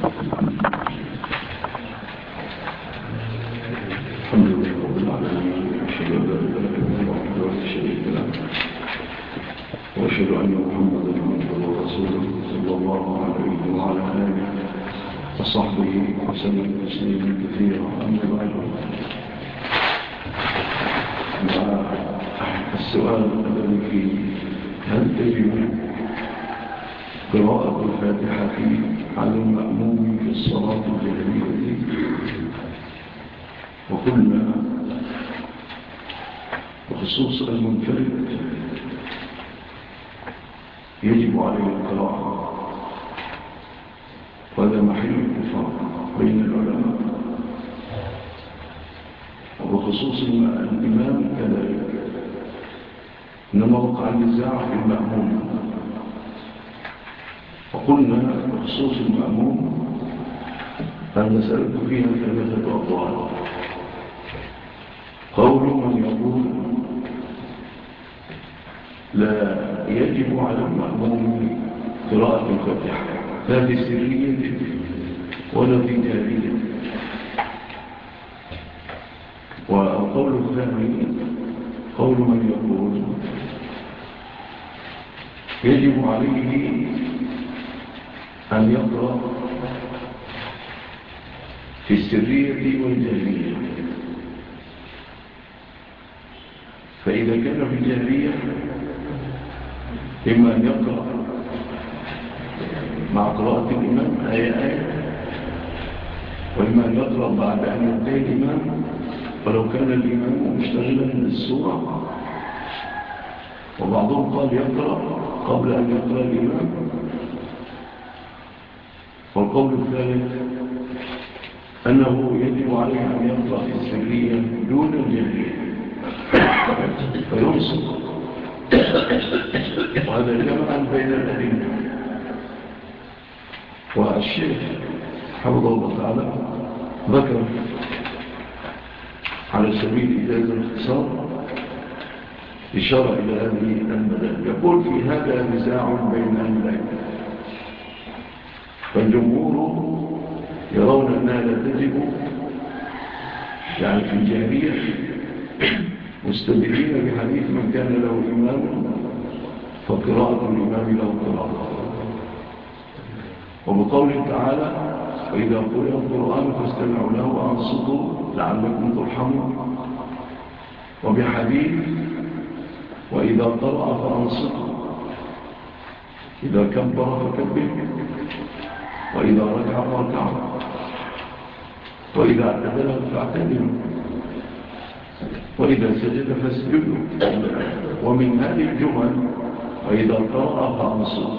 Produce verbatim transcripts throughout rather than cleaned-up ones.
الحمد لله رب العالمين، أشهد أن لا إله إلا الله وحده لا شريك له، وأشهد أن محمدا عبده ورسوله صلى الله عليه وعلى آله وصحبه وسلم تسليما كثيرا. أما بعد، السؤال الذي فيه: هل تجب قراءة الفاتحة على المأموم في الصلاة الجهرية؟ وقلنا بخصوص المنفرد يجب عليه القراءة، وهذا محل اتفاق بين العلماء. وبخصوص الإمام كذلك، إنما وقع النزاع في المأموم. وقلنا بخصوص المأموم فالمسألة فيها ثلاثة أقوال. قول من يقول لا يجب على المأموم قراءة الفاتحة لا في سرية ولا في جهرية. والقول الثاني قول من يقول يجب عليه أن يقرأ في السرية والجهرية. فإذا كان في الجهرية إما أن يقرأ مع قراءة الإمام آية آية، وإما أن يقرأ بعد أن ينتهي الإمام، ولو كان الإمام مشتغلا بالسورة. وبعضهم قال يقرأ قبل أن يقرأ الإمام. والقول الثالث أنه يجب عليه أن يقرأ في السرية دون الجهرية فينصر. وهذا جمعا بين الأدلة. والشيخ حفظه الله تعالى ذكر على سبيل إجازة الاختصار إشارة إلى هذه المذاهب. يقول: في هذا نزاع بين أهل العلم، فالجمهور يرون أنها لا تجب يعني في الجهرية، مستدلين بحديث من كان له إمام فقراءة الإمام له قراءة، وبقوله تعالى: وإذا قرئ القرآن فاستمعوا له وأنصتوا لعلكم ترحمون، وبحديث: وإذا قرأ فأنصتوا، إذا كبر فكبر، وإذا ركع فاركع، وإذا اعتدل فاعتدلوا، وإذا سجد فاسجدوا. ومن هذه الجمل: وإذا قرأ فأنصتوا.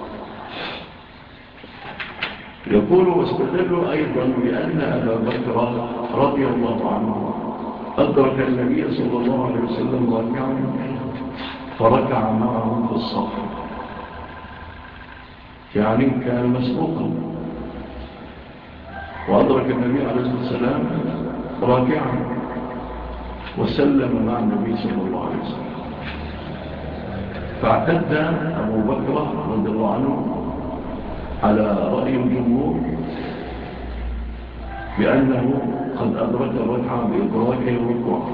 يقول: واستدلوا أيضا بأن أبا بكر رضي الله عنه أدرك النبي صلى الله عليه وسلم راكعا فركع معه في الصف، يعني كان مسبوقا، وأدرك النبي عليه الصلاة والسلام راكعا وسلم مع النبي صلى الله عليه وسلم. فاعتد أبو بكر رضي الله عنه على رأي الجمهور بأنه قد أدرك الركعة بإدراكه الركوع.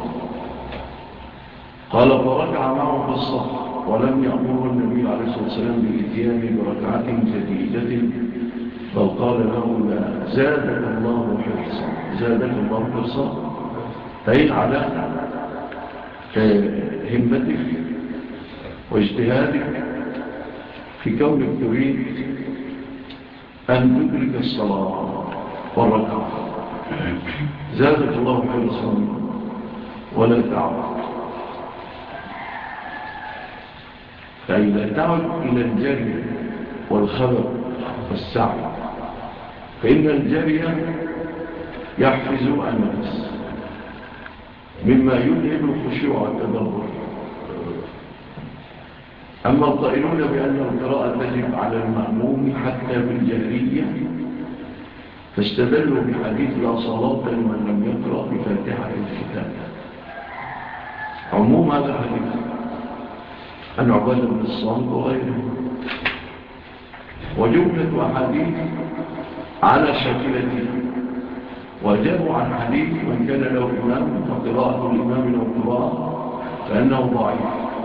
قال: فركع معه في الصف، ولم يأمره النبي عليه الصلاة والسلام بالإتيان بركعة جديدة، بل قال له: لا، زادك الله حرصا. زادك الله حرصا أي على همتك واجتهادك في كونك تريد أن تدرك الصلاة والركعة. زادك الله حرصا ولا تعود. فأي لا تعود إلى الجري والخبر والسعي، فإن الجري يحفز النفس مما يلهم الخشوع والتدبر. أما القائلون بأن القراءة تجب على المأموم حتى بالجهرية فاستدلوا بحديث: لا صلاة لمن لم يقرأ بفاتحة الكتاب. عموم هذا الحديث عن عبادة بن الصامت وغيره. وجملة أحاديث على شاكلته، وجابوا عن حديث من كان له إمام فقراءة الإمام له قراءة فأنه ضعيف.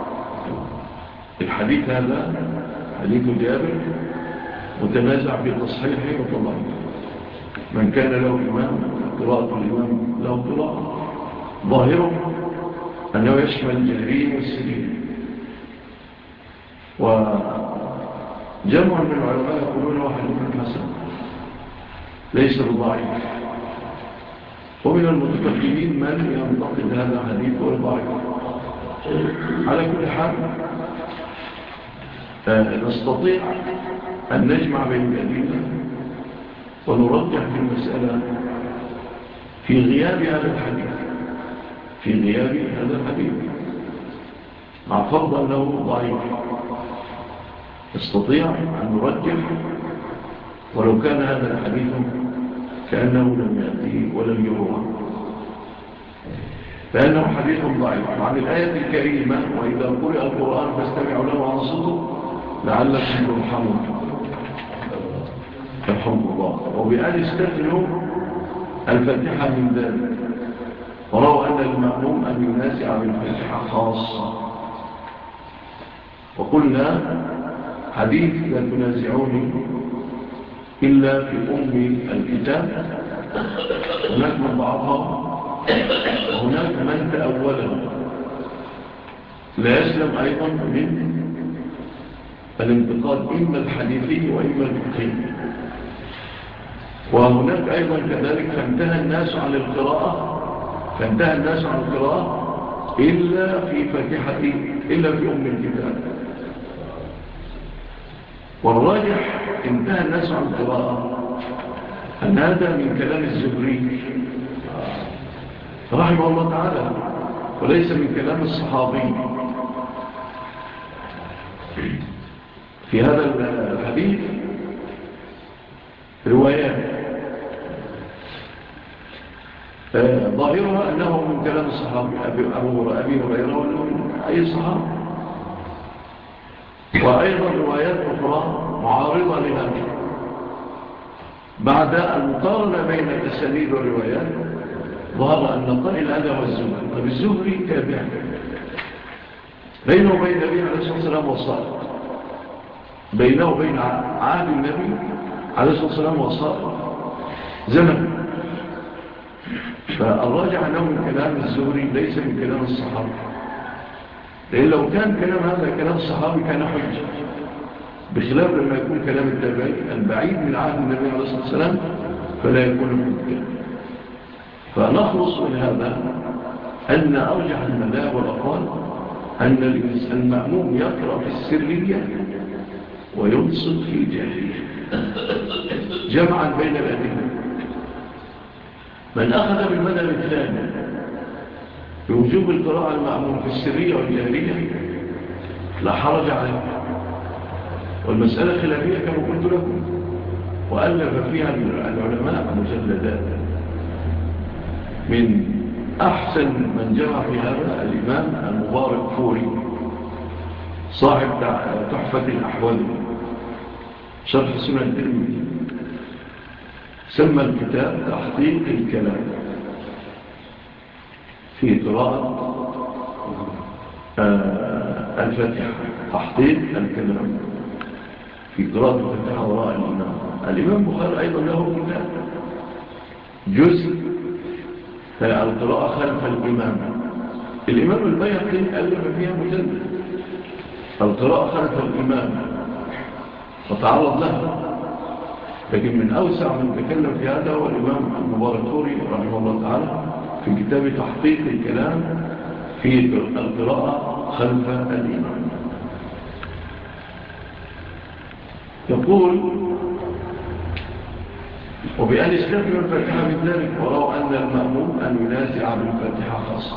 الحديث هذا حديث جابر متنازع في تصحيحه وتضعيفه. من كان له إمام قراءة الإمام له قراءة، ظاهره أنه يشمل الجهرين والسرين. وجمع من العلماء يقولون هو حديث حسن ليس بضعيف، ومن المتقدمين من ينتقد هذا الحديث والضعيف. على كل حال نستطيع أن نجمع بين الأدلة ونرجح في المسألة في غياب هذا الحديث في غياب هذا الحديث مع فرض أنه ضعيف. نستطيع أن نرجح ولو كان هذا الحديث كأنه لم يأتي ولم يروى، فأنه حديث ضعيف. عن الآية الكريمة وإذا قرئ القرآن فاستمعوا له وأنصتوا لعلكم ترحمون يرحمكم الله. وبأن استثنوا الفاتحة من ذلك، ورأوا أن المأموم أن ينازع بالفاتحة خاصة. وقلنا حديث لا تنازعوني إلا في أم الكتاب هناك من ضعفها وهناك من تأوله، لا يسلم أيضا من الانتقاد إما الحديثي وإما الفقهي. وهناك أيضا كذلك فانتهى الناس عن القراءة فانتهى الناس عن القراءة إلا في فاتحة إلا في أم الكتاب. والراجح انتهى الناس عن القراءة أن هذا من كلام الزهري رحمه الله تعالى وليس من كلام الصحابي. في هذا الحديث روايات ظاهرها أنه من كلام الصحابي أبي هريرة ومن أي صحابي، وأيضا روايات أخرى معارضة لهذا. بعد المقارنة بين الأسانيد والروايات ظهر أن قائل هذا هو الزهري. طب الزهري تابع بينه وبين النبي عليه الصلاة والسلام وصائل، بينه وبين عهد النبي عليه الصلاة والسلام وصائل زمن. فالراجع أنه من كلام الزهري ليس من كلام الصحابي، لأن لو كان كلام هذا كلام الصحابي كان حجة، بخلاف لما يكون كلام التابعي البعيد من عهد النبي عليه الصلاة والسلام فلا يكون حجة. فنخلص من هذا أن أرجح المذاهب والأقوال أن المأموم يقرأ في السرية وينصت في الجاهلية جمعا بين الأدلة. من أخذ بالمذهب الثاني بوجوب القراءة المأموم في السرية والجاهلية لا حرج عليه، والمسألة خلافية كما قلت لكم، وألف فيها العلماء مجلدات. من أحسن من جمع في هذا الإمام المبارك فوري صاحب تحفة الأحوال شرح سنة الترمذي، سمى الكتاب تحقيق الكلام في قراءة الفاتحة. تحقيق الكلام في قراءة الفاتحة وراء الإمام. الإمام بخاري أيضا له كتاب جزء القراءة خلف الإمام. الإمام البيهقي ألف فيها مجلد القراءة خلف الإمام وتعرض لها، لكن من أوسع من تكلم في هذا هو الإمام المباركوري رحمه الله تعالى في كتاب تحقيق الكلام في القراءة خلف الإمام. يقول وبأن استثنوا الفاتحة من ذلك، ورأوا أن المأموم أن ينازع بالفاتحة خاصة.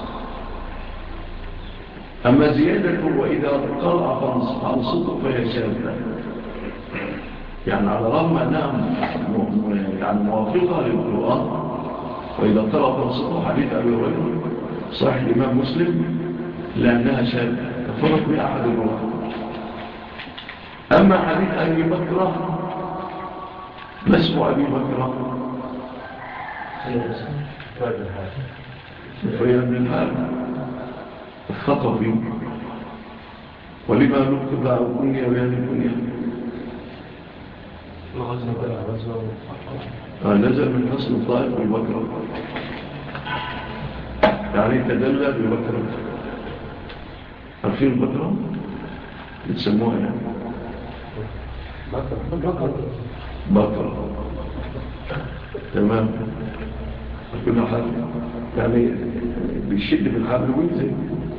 أما زيادته وإذا قرأ فانصته فهي شاذة، يعني على الرغم أنها يعني موافقة للقرآن. وإذا قرأ فانصته حديث أبي هريرة صحيح الإمام مسلم لأنها شاذة تفرق بأحد الرواة. أما حديث أبي بكر ما اسم أبي بكر؟ سفيان بن الحارث الثقفي. ولما نكتب له كنية بهذه الكنية؟ نزل من حصن الطائف ببكر، يعني تدلى ببكر. عارفين البكرة؟ بتسموها يعني بكر. تمام. كل حال يعني بيشد في الحبل وينزل.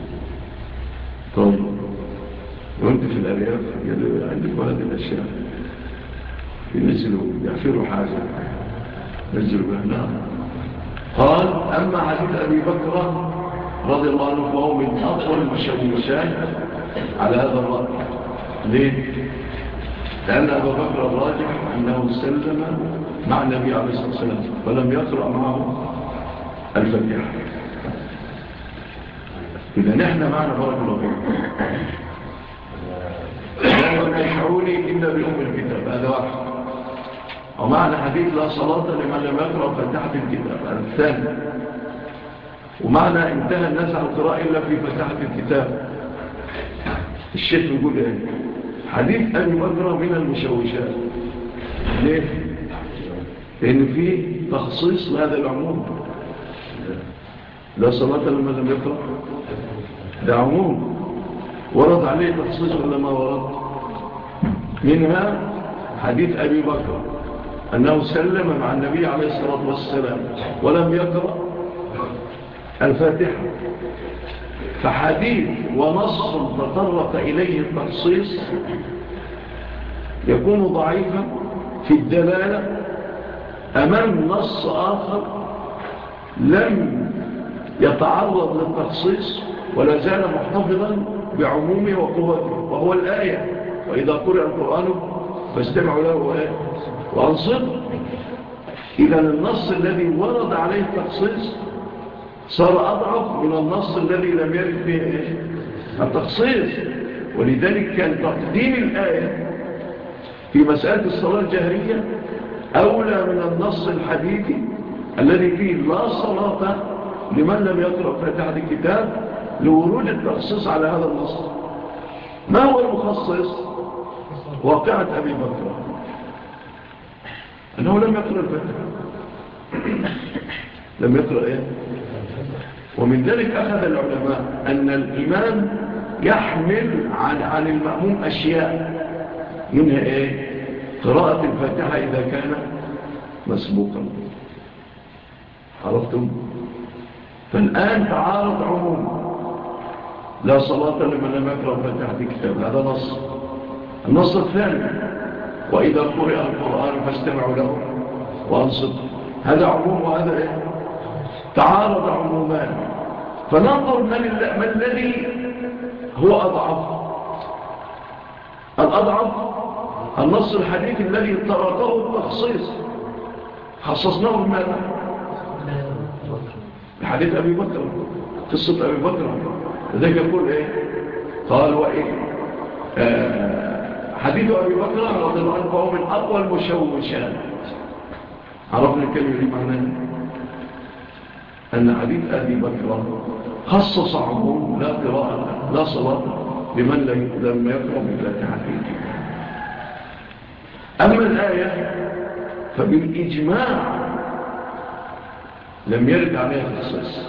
طيب وانت في الأرياف عندكم هذه الأشياء، ينزلوا يعفروا حاجة نزلوا بها. نعم. قال أما حديث أبي بكر رضي الله عنه فهو من أطول المشوشات على هذا الرأي. ليه؟ لأن أبا بكر الراجح أنه سلم مع النبي عليه الصلاة والسلام ولم يقرأ معه الفاتحة. إذا نحن معنا بارك الله فيكم لا يشعروني إلا بأم الكتاب، هذا واحد. ومعنى حديث لا صلاة لمن لم يقرأ فاتحة الكتاب، هذا الثاني. ومعنى انتهى الناس عن القراءة إلا في فاتحة الكتاب. الشيخ يقول ايه؟ حديث أبي بكر من المشوشات. ليه؟ لأن فيه تخصيص لهذا العموم. لا صلاة لمن لم يقرأ، ده عموم ورد عليه تخصيص ولا ما ورد؟ منها حديث أبي بكر أنه سلم مع النبي عليه الصلاة والسلام ولم يقرأ الفاتحة. فحديث ونص تطرق إليه التخصيص يكون ضعيفا في الدلالة أمام نص آخر لم يتعرض للتخصيص ولا زال محتفظا بعمومه وقوته، وهو الآية وإذا قرأ القرآن فاستمعوا له وأنصتوا. إذا النص الذي ورد عليه التخصيص صار أضعف من النص الذي لم يرد به التخصيص. ولذلك كان تقديم الآية في مسألة الصلاة الجهرية أولى من النص الحديثي الذي فيه لا صلاة لمن لم يقرأ فاتحة الكتاب لورود التخصيص على هذا النص. ما هو المخصص؟ واقعة أبي بكر أنه لم يقرأ الفاتحة. لم يقرأ إيه؟ ومن ذلك أخذ العلماء أن الإمام يحمل عن, عن المأموم أشياء منها إيه؟ قراءة الفاتحة إذا كان مسبوقا. عرفتم؟ فالآن تعارض عموم لا صلاة لمن لم يقرأ فاتحة الكتاب، هذا نص. النص الثاني وإذا قرئ القرآن فاستمعوا له وأنصتوا، هذا عموم وهذا إيه؟ تعارض عمومان. فننظر ما الذي هو أضعف. الأضعف النص الحديث الذي طرقه التخصيص، خصصناه بماذا؟ بحديث أبي بكر، قصة أبي بكر. لذلك يقول إيه؟ قال وإيه آه حديث أبي بكر رضي الله عنه فهو من أقوى المشوشات. عرفنا الكلمة دي معناها أن حديث أبي بكر خصص عموم لا قراءة لا صلاة لمن لم يقرأ بالفاتحة. أما الآية فبالإجماع لم يرد عليها تخصيص،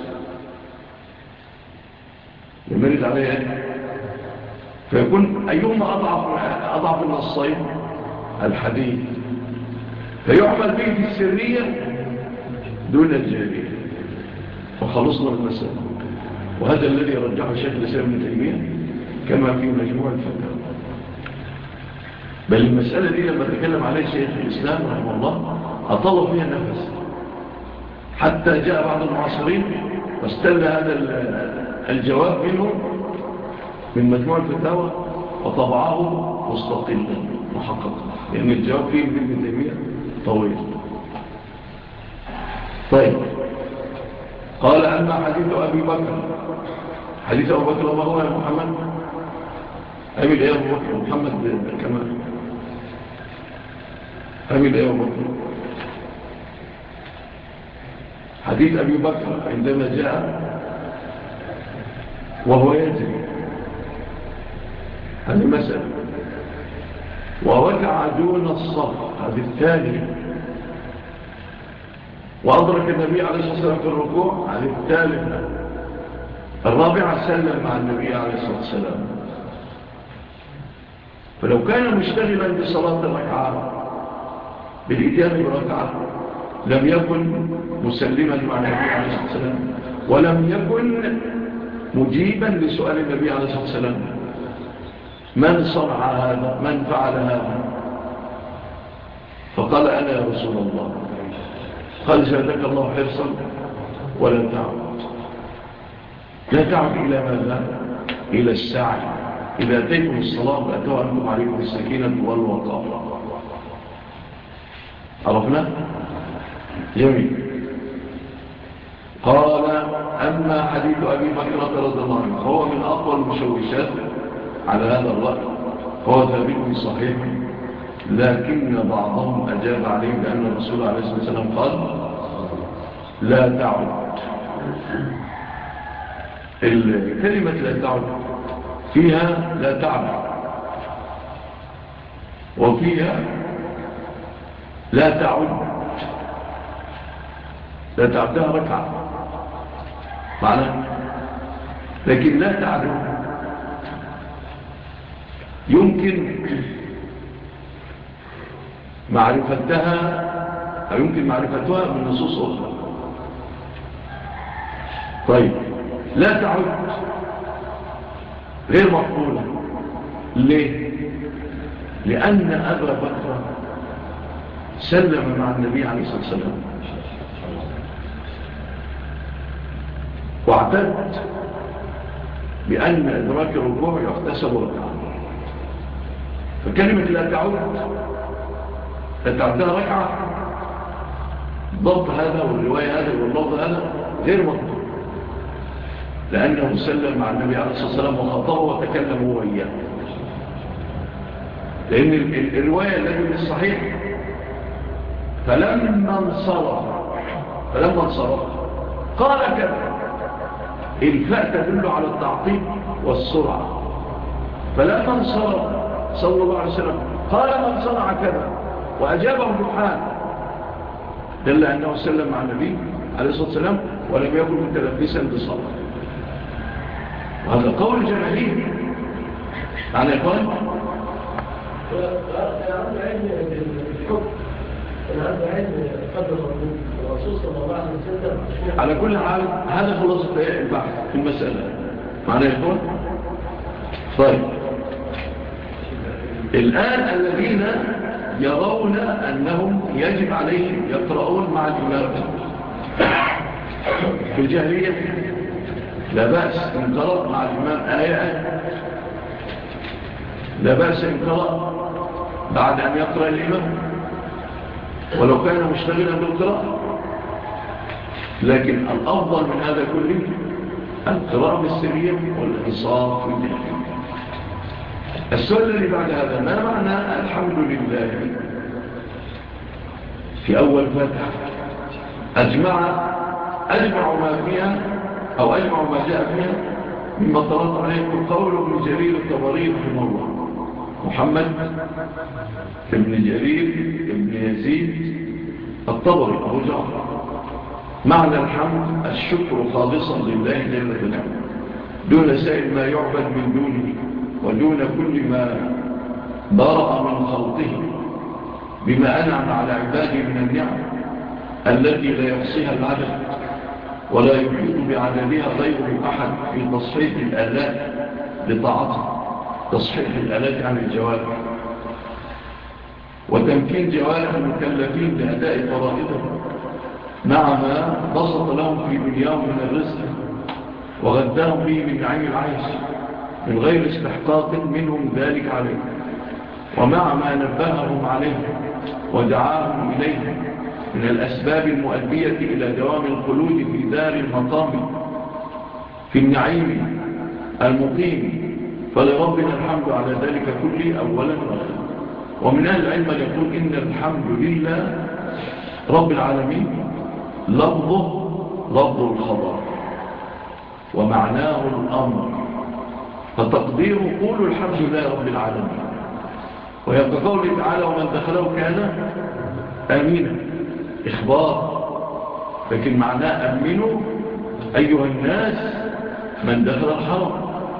لم يرد عليها، فيكون أيهما أضعف, أضعف النصين؟ الحديث، فيعمل به في السرية دون الجارية، وخلصنا من المسألة. وهذا الذي رجحه الشيخ الإسلام ابن تيمية كما في مجموع الفتاوى. بل المسألة دي لما تكلم عليه شيخ الإسلام رحمه الله أطال فيها النفس، حتى جاء بعض المعاصرين واستل هذا الجواب منه من مجموع الفتاوى وطبعه مستقلا محققا، لأن الجواب فيه من ابن تيمية طويل. طيب، قال أما حديث أبي بكر، حديث أبو بكر ما هو يا محمد؟ أمل إيه أبو بكر؟ محمد كمان حمد ايه وبطل. حديث أبي بكر عندما جاء وهو ينزل، هذه مسألة. وركع دون الصف، هذه الثانية. وأدرك النبي عليه الصلاة والسلام في الركوع، هذه الثالثة. الرابعة سلم مع النبي عليه الصلاة والسلام. فلو كان مشتغلا بصلاة الركعة بالإتيان بركعة لم يكن مسلما مع النبي عليه الصلاة والسلام، ولم يكن مجيبا لسؤال النبي عليه الصلاة والسلام: من صنع هذا؟ من فعل هذا؟ فقال: أنا يا رسول الله. قال: زادك الله حرصا ولا تعود. لا تعود إلى ماذا؟ إلى السعي. إذا أتيتم الصلاة فأتوا أنتم عليكم السكينة والوقار. عرفنا؟ جميل. قال: أما حديث أبي بكر رضي الله عنه فهو من أقوى المشوشات على هذا الرأي، هو ثابت صحيح، لكن بعضهم أجاب عليه بأن الرسول عليه الصلاة والسلام قال: لا تعد. الكلمة لا تعد فيها لا تعد، وفيها لا تعد. لا تعدها ركعة معنى، لكن لا تعد يمكن معرفتها أو يمكن معرفتها من نصوص أخرى. طيب، لا تعد غير مقبولة. ليه؟ لأن أبا بكر سلم مع النبي عليه الصلاة والسلام واعتد بأن إدراك الركوع يحتسب ركعة. فكلمة لا تعد لا تعدها ركعة، ضبط هذا والرواية هذا واللفظ هذا غير مقبول، لأنه سلم مع النبي عليه الصلاة والسلام وخطبه وتكلم هو إياه. لأن الرواية التي الصحيح فلما انصرف فلما انصرف قال كذا. الفاء تدل على التعقيب والسرعة. فلما انصرف صلى الله عليه وسلم قال: من صنع كذا، وأجابه بالحال، دل أنه سلم مع النبي عليه الصلاة والسلام ولم يكن متلبسا بصلاة. وهذا قول جماهير. معنى يقول على كل حال هذا خلاصة البحث في المسألة. معنى يقول طيب، الآن الذين يرون أنهم يجب عليهم يقرؤون مع الإمام في الجاهلية لا بأس إن قرأ مع الإمام آية آية، لا بأس إن قرأ بعد أن يقرأ الإمام ولو كان مشتغلا بالقراءة. لكن الأفضل من هذا كله القراءة بالسرية والإنصاف في الجاهلية. السؤال الذي بعد هذا: ما معنى الحمد لله في أول فاتحة؟ أجمع أجمع ما فيها أو أجمع ما جاء فيها مما طلعت عليه قول ابن جرير الطبري رحمه الله، محمد ابن جرير ابن يزيد الطبري أبو جعفر: معنى الحمد الشكر خالصا لله جل جلاله دون سائر ما يعبد من دونه ودون كل ما برأ من خلقه، بما أنعم على عباده من النعم التي لا يحصيها العدد ولا يحيط بعددها غيره أحد، في تصحيح الآلات لطاعته، تصحيح الآلات عن الجوارح، وتمكين جوارح المكلفين لأداء فرائضهم مع ما بسط لهم في دنياهم من الرزق وغداهم به من نعيم العيش من غير استحقاق منهم ذلك عليه، ومع ما نبههم عليه ودعاهم إليه من الأسباب المؤدية إلى دوام الخلود في دار المقام في النعيم المقيم. فلربنا الحمد على ذلك كله أولا وآخرا. ومن أهل العلم من يقول إن الحمد لله رب العالمين لفظه لفظ الخبر ومعناه الأمر، فتقديره قولوا الحمد لله رب العالمين. ويبقى قوله تعالى ومن دخله كان آمينا إخبار، لكن معناه أمنوا أيها الناس من دخل الحرم.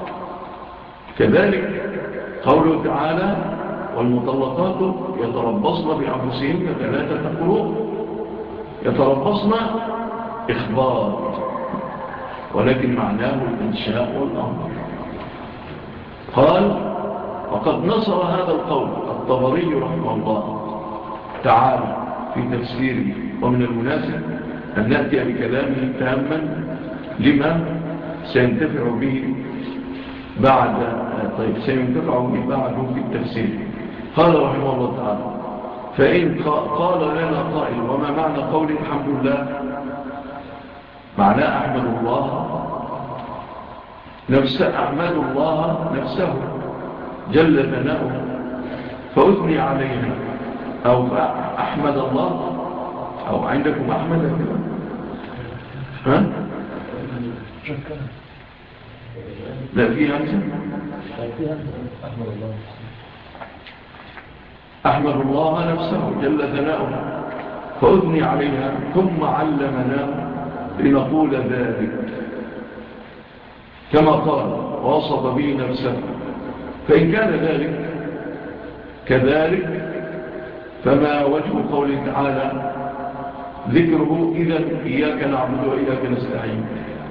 كذلك قوله تعالى والمطلقات يتربصن بأنفسهن ثلاثة قروء، يتربصن إخبار ولكن معناه الإنشاء والأمر. قال وقد نصر هذا القول الطبري رحمه الله تعالى في تفسيره، ومن المناسب أن نأتي بكلامه تاما لما سينتفع به بعد طيب سينتفع به بعده في التفسير. قال رحمه الله تعالى فإن قال لنا قائل وما معنى قول الحمد لله؟ معناه أحمد الله نفسه، أحمد الله نفسه جل ثناؤه فأثني عليها، أو أحمد الله، أو عندكم أحمد كده ها؟ لا في همزة أحمد الله أحمد الله نفسه جل ثناؤه فأثني عليها ثم علمنا لنقول ذلك كما قال ووصف به نفسه. فإن كان ذلك كذلك فما وجه قوله تعالى ذكره إذن إياك نعبد وإياك نستعين؟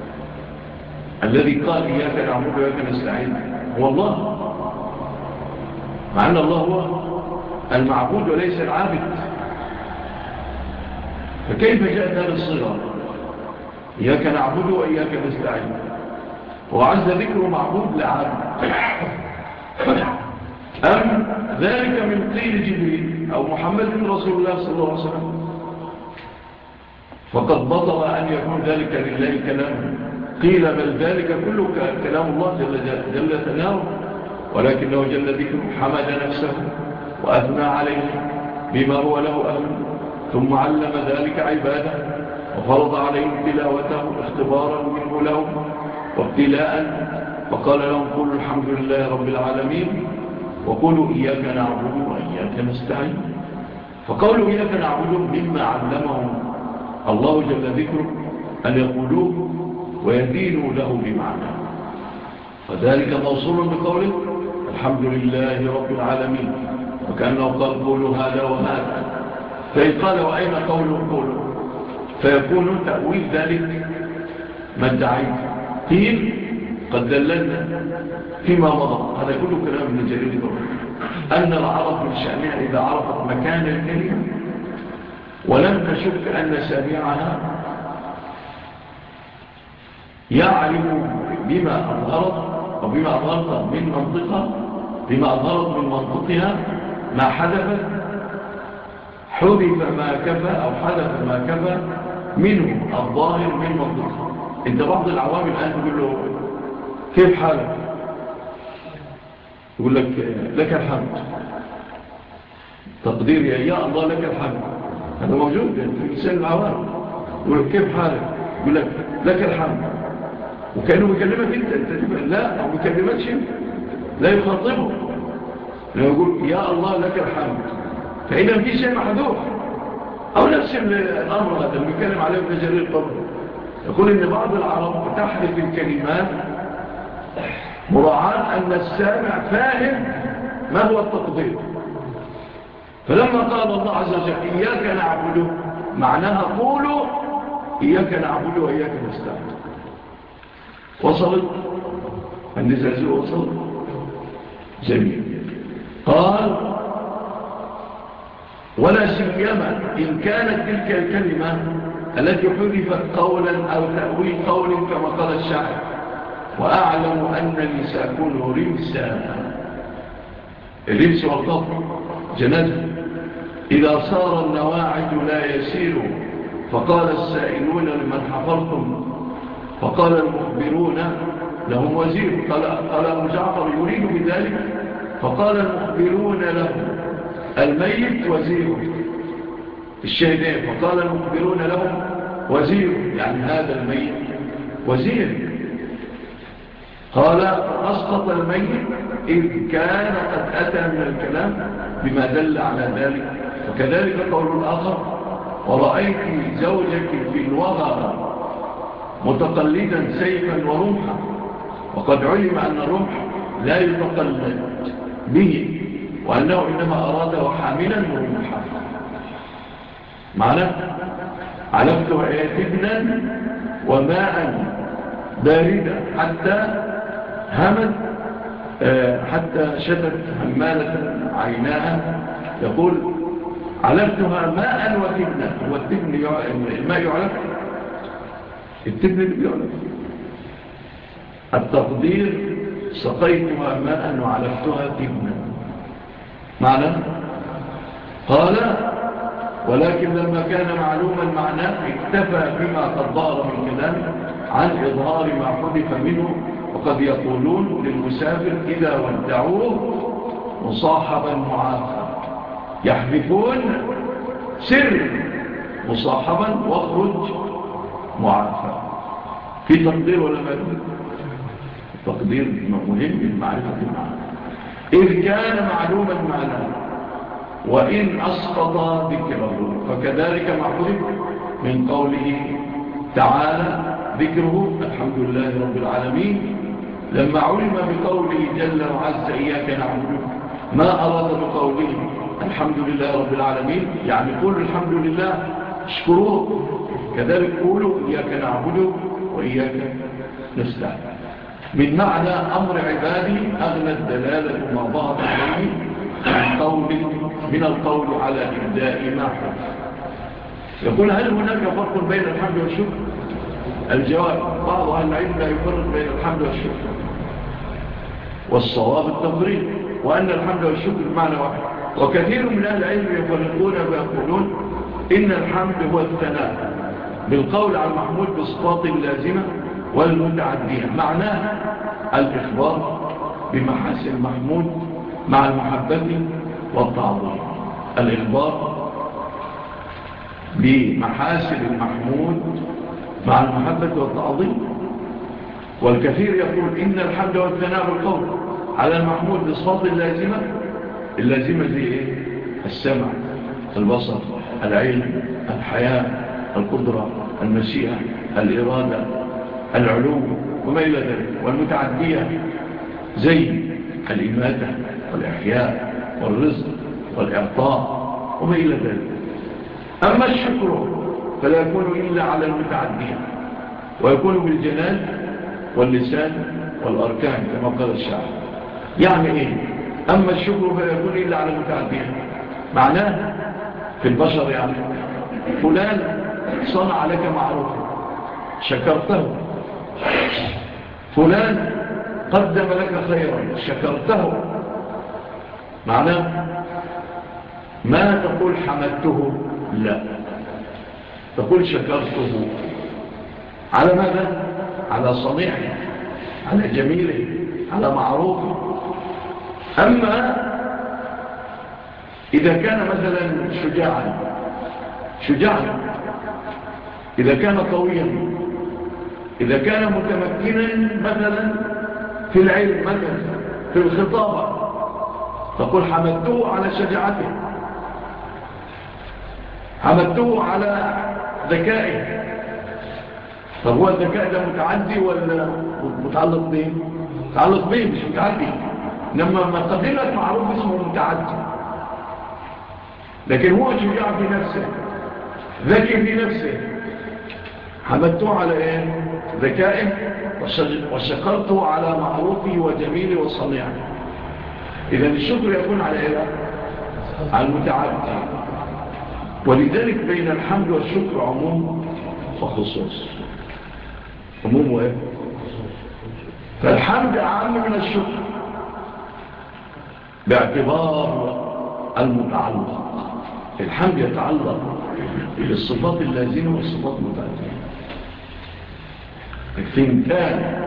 الذي قال إياك نعبد وإياك نستعين هو الله، مع أن الله هو المعبود وليس العابد، فكيف جاءت هذه الصيغة إياك نعبد وإياك نستعين؟ وعز ذكر معبود لعابد، أم ذلك من قيل جبريل أو محمد رسول الله صلى الله عليه وسلم؟ فقد بطل أن يكون ذلك لله كلام. قيل بل ذلك كله كلام الله جل, جل ثناؤه، ولكنه جل ذكره حمد نفسه وأثنى عليه بما هو له أهل، ثم علم ذلك عباده وفرض عليهم تلاوته اختبارا منه لهم وابتلاء، فقال لهم قولوا الحمد لله رب العالمين وقولوا إياك نعبد وإياك نستعين. فقولوا إياك نعبد مما علمهم الله جل ذكره أن يقولوه ويدينوا له بمعنى، وذلك موصول بقوله الحمد لله رب العالمين، وكأنه قال قولوا هذا وهذا. فإن قال وأين قوله قولوا فيكون تأويل ذلك ما ادعيت. قيل قد دللنا فيما مضى، هذا كله كلام ابن جرير الطبري، أن العرب من شأنها إذا عرفت مكان الكلمة ولم تشك أن سامعها يعرف بما أظهرت أو بما أظهرت من منطقها بما أظهرت من منطقها ما حدث حذف ما كفى أو حدث ما كفى منه الظاهر من منطقها. انت بعض العوام الآن تقول له كيف حالك؟ يقول لك لك الحمد، تقدير يا الله لك الحمد، هذا موجود في لسان العوام. يقول لك كيف حالك؟ يقول لك لك الحمد، وكأنه بيكلمك انت انت لا او بيكلمكش انت، لا يخاطبه، يقول يا الله لك الحمد، فإذا في شيء محذوف. أو نفس الأمر هذا اللي بيتكلم عليه ابن جرير الطبري، يقول إن بعض العرب تحذف الكلمات مراعاة أن السامع فاهم ما هو التقدير. فلما قال الله عز وجل إياك نعبد معناها قولوا إياك نعبد وإياك نستعين. وصلت النزازة وصلت جميل. قال ولا سيما إن كانت تلك الكلمة التي حذفت قولا أو تأويل قول كما قال الشاعر وأعلم أنني سأكون رمسا. الرمس والقبر جنازة إذا صار النواعج لا يسير، فقال السائلون لمن حفرتم، فقال المخبرون لهم وزير. قال, قال أبو جعفر يريد بذلك، فقال المخبرون لهم الميت وزير الشهدين، فقال المخبرون لهم وزير، يعني هذا الميت وزير. قال أسقط الميت إذ كان قد أتى من الكلام بما دل على ذلك. وكذلك قول الآخر: ورأيت زوجك في الوغى متقلدا سيفا ورمحا، وقد علم أن الرمح لا يتقلد به، وأنه إنما أراده حاملا رمحا. معنى علفتها ابنا وماء باردا حتى همت حتى شتت همالة عيناها. يقول: علفتها ماء وتبنا. هو التبن الماء يعلف، التبن اللي بيعلف. التقدير: سقيتها ماء وعلفتها تبنا. معنى قال: ولكن لما كان معلوما معناه اكتفى بما قد ظهر من كلام عن إظهار ما حدث منه. وقد يقولون للمسافر إذا ودعوه مصاحبا معافى، يحذفون سر مصاحبا واخرج معافى. في تقدير ولا ما تقدير مهم لمعرفة المعنى. إذ كان معلوما معناه، وإن أسقط ذكره فكذلك ما حدث من قوله تعالى ذكره الحمد لله رب العالمين، لما علم بقوله جل وعز إياك نعبد ما أراد بقوله الحمد لله رب العالمين، يعني قولوا الحمد لله اشكروه. كذلك قولوا إياك نعبد وإياك نستعين. من معنى أمر عبادي أغنى الدلالة ما ظهر عليه من, قول من القول على إبداء ما حدث. يقول: هل هناك فرق بين الحمد والشكر؟ الجواب: بعض أهل العلم لا يفرق بين الحمد والشكر، والصواب التفريق، وأن الحمد والشكر بمعنى واحد. وكثير من أهل العلم يفرقون ويقولون إن الحمد هو الثناء بالقول على المحمود بصفات اللازمة والمتعدية، معناه الإخبار بمحاسن المحمود مع المحبة والتعظيم. الإخبار بمحاسن المحمود مع المحبة والتعظيم. والكثير يقول إن الحمد والثناء بالقول على المحمود بصفات اللازمة. اللازمة زي إيه؟ السمع، البصر، العلم، الحياة، القدرة، المشيئة، الإرادة، العلو وما إلى ذلك. والمتعدية زي الإماتة والإحياء والرزق والإعطاء وما إلى ذلك. أما الشكر فلا يكون إلا على المتعدية، ويكون بالجنان واللسان والأركان كما قال الشاعر. يعني إيه؟ أما الشكر فلا يكون إلا على المتعدية، معناه في البشر يعني فلان صنع لك معروفا شكرته، فلان قدم لك خيرا شكرته. معناه ما تقول حمدته، لا، تقول شكرته. على ماذا؟ على صنيعه، على جميله، على معروفه. أما إذا كان مثلا شجاعا شجاعا إذا كان قويا، إذا كان متمكنا مثلا في العلم، مثلا في الخطابة، تقول حمدته على شجاعته، حمدته على ذكائه. طب هو الذكاء ده متعدي ولا متعلق به؟ متعلق به مش متعدي. لما ما قدم لك معروف اسمه متعدي، لكن هو شجاع في نفسه، ذكي في نفسه، حمدته على ايه؟ ذكائه، وشكرته على معروفه وجميله وصنيعه. إذن الشكر يكون على ايه؟ على المتعدي. ولذلك بين الحمد والشكر عموم وخصوص. عموم وايه؟ فالحمد أعم من الشكر باعتبار المتعلق. الحمد يتعلق بالصفات اللازمة والصفات المتعدية، الثنتان.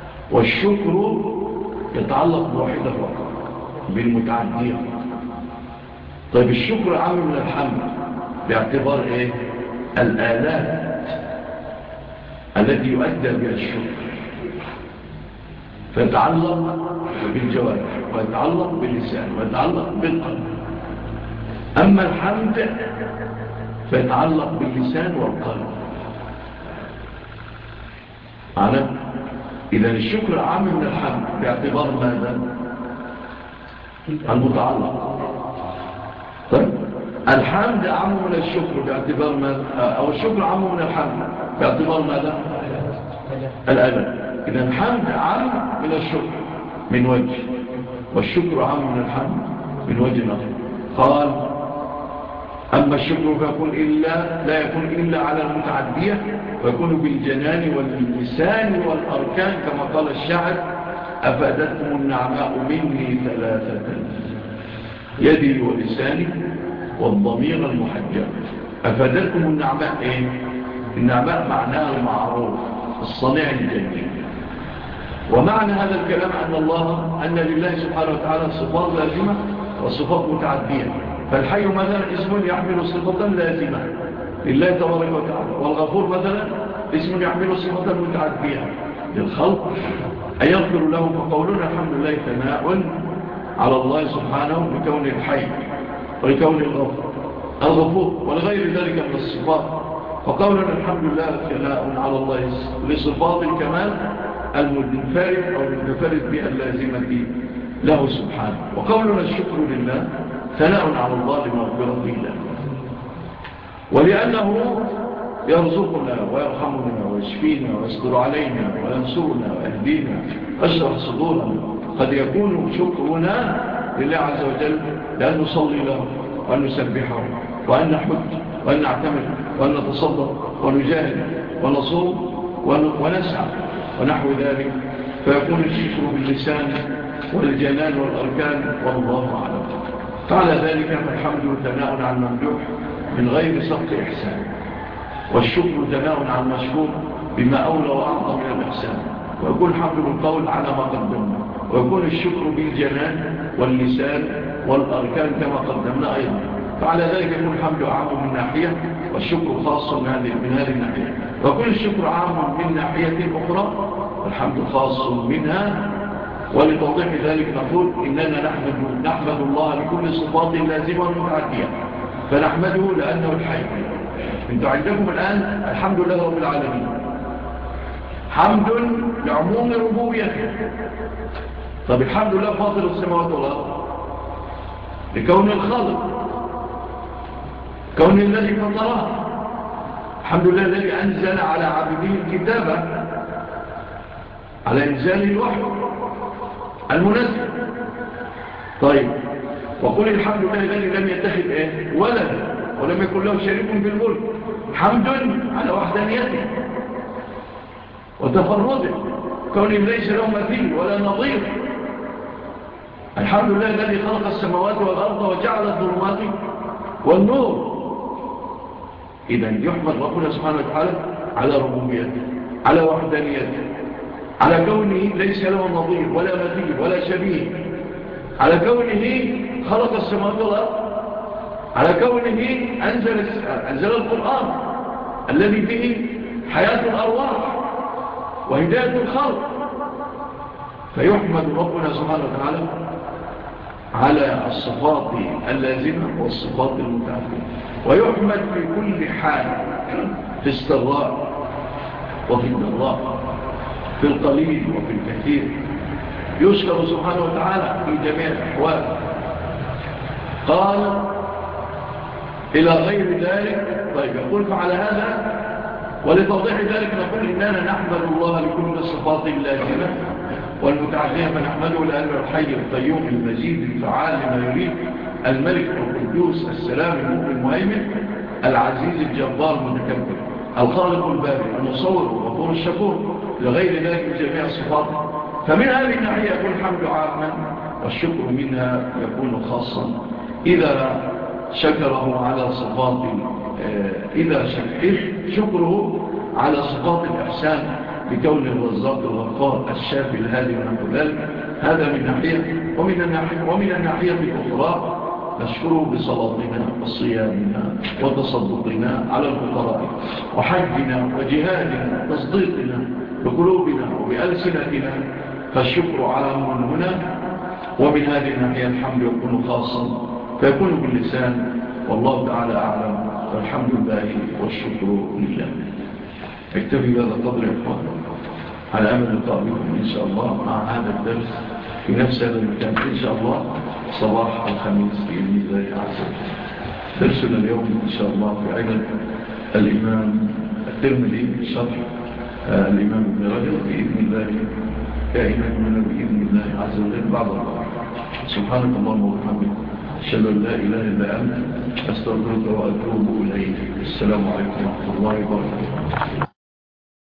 والشكر يتعلق بواحدة فقط، بالمتعدية فقط. طيب الشكر عام من الحمد باعتبار إيه؟ الآلات التي يؤدى بها الشكر، فيتعلق بالجوارح ويتعلق باللسان ويتعلق بالقلب. أما الحمد فيتعلق باللسان والقلب. معنا؟ إذن الشكر عام من الحمد باعتبار ماذا؟ المتعلق. طيب الحمد عام من الشكر باعتبار ماذا؟ أو الشكر عام من الحمد باعتبار ماذا؟ الألم. إذن الحمد عام من الشكر من وجه، والشكر عام من الحمد من وجه آخر. قال أما الشكر فيكون إلا لا يكون إلا على المتعدية، ويكون بالجنان واللسان والأركان كما قال الشاعر: أفادتكم النعماء مني ثلاثة، يدي ولساني والضمير المحجب. أفادتكم النعماء إيه؟ النعماء معناها المعروف، الصنيع الجميل. ومعنى هذا الكلام أن الله أن لله سبحانه وتعالى صفات لازمة وصفات متعدية. فالحي مثلا اسم يحمل صفة لازمة لله تبارك وتعالى، والغفور مثلا اسم يحمل صفة متعدية للخلق أن يغفر لهم. فقولنا الحمد لله ثناء على الله سبحانه لكون الحي ولكون الغفور ولغير ذلك من الصفات. فقولنا الحمد لله ثناء على الله لصفات الكمال المنفرد أو المتفرد باللازمة له سبحانه. وقولنا الشكر لله ثناء على الله لمغفرته له، ولأنه يرزقنا ويرحمنا ويشفينا ويستر علينا وينصرنا ويهدينا ويشرح صدورنا. قد يكون شكرنا لله عز وجل لأن نصلي له وأن نسبحه وأن نحج وأن نعتمد وأن نتصدق ونجاهد ونصوم ونسعى ونحو ذلك، فيكون الشكر باللسان والجنان والأركان والله أعلم. فعلى ذلك فالحمد ثناء عن ممدوح من غير سبق إحسان، والشكر ثناء عن مشكور بما أولى وأعظم من الإحسان. ويكون الحمد بالقول على ما قدمنا، ويكون الشكر بالجنان واللسان والأركان كما قدمنا أيضا. فعلى ذلك يكون الحمد عام من ناحية والشكر خاص من هذه من هذه الناحية، ويكون الشكر عام من ناحية أخرى والحمد خاص منها. ولتوضيح ذلك نقول إننا نحمد, نحمد الله لكل صفات لازمة ومتعدية، فنحمده لأنه الحي. انتوا عندكم الآن الحمد لله رب العالمين، حمد لعموم ربوبيته. طب الحمد لله فاطر السماوات والأرض لكون الخالق، كون الذي فطرها. الحمد لله الذي أنزل على عبده الكتابة على إنزاله الوحي المنزل. طيب وقل الحمد لله الذي لم يتخذ إيه؟ ولد ولم يكن له شريك في الملك. حمد على وحدانيته وتفرده، كونه ليس له مثيل ولا نظير. الحمد لله الذي خلق السماوات والأرض وجعل الظلمات والنور. إذن يحمد ربنا سبحانه وتعالى على ربوبيته، على وحدانيته، على كونه ليس له نظير ولا مثيل ولا شبيه، على كونه خلق السماوات والأرض، على كونه أنزل, أنزل القرآن الذي فيه حياة الأرواح وهداية الخلق. فيحمد ربنا سبحانه وتعالى على الصفات اللازمة والصفات المتعددة، ويحمد في كل حال، في السراء وفي الضراء، في القليل وفي الكثير. يشكر سبحانه وتعالى في جميع الأحوال. قال إلى غير ذلك. طيب يقول فعلى هذا ولتوضيح ذلك نقول إننا نحمد الله لكل الصفات اللازمة والمتعدية، فنحمده لأنه الحي القيوم المجيد الفعال لما يريد، الملك القدوس السلام المؤمن المهيمن العزيز الجبار المتكبر الخالق البارئ المصور الغفور الشكور لغير ذلك من جميع الصفات. فمن هذه الناحية يكون الحمد عاما والشكر منها يكون خاصا إذا شكره على صفات إذا شكره على صفات الإحسان بكون الرزاق الغفار الشافي الهادي ونحو ذلك. هذا من ناحية. ومن الناحية, ومن الناحية الأخرى نشكره بصلاتنا وصيامنا وتصدقنا على الفقراء وحجنا وجهادنا وتصديقنا بقلوبنا وبألسنتنا، فالشكر عام هنا، ومن هذه الناحية الحمد يكون خاصا فيكون باللسان، والله تعالى أعلم، والحمد لله والشكر لله. اكتفي بهذا القدر يا إخوان، على أمل لقاء بكم إن شاء الله مع هذا الدرس في نفس هذا المكان إن شاء الله صباح الخميس بإذن الله عز وجل. درسنا اليوم إن شاء الله في علم الإمام الترمذي شرح الإمام ابن رجب بإذن الله كائنا بإذن الله عز وجل بعد الله. سبحانك اللهم وبحمدك، أشهد أن لا إله إلا أنت، أستغفرك وأتوب إليك. السلام عليكم ورحمة الله وبركاته.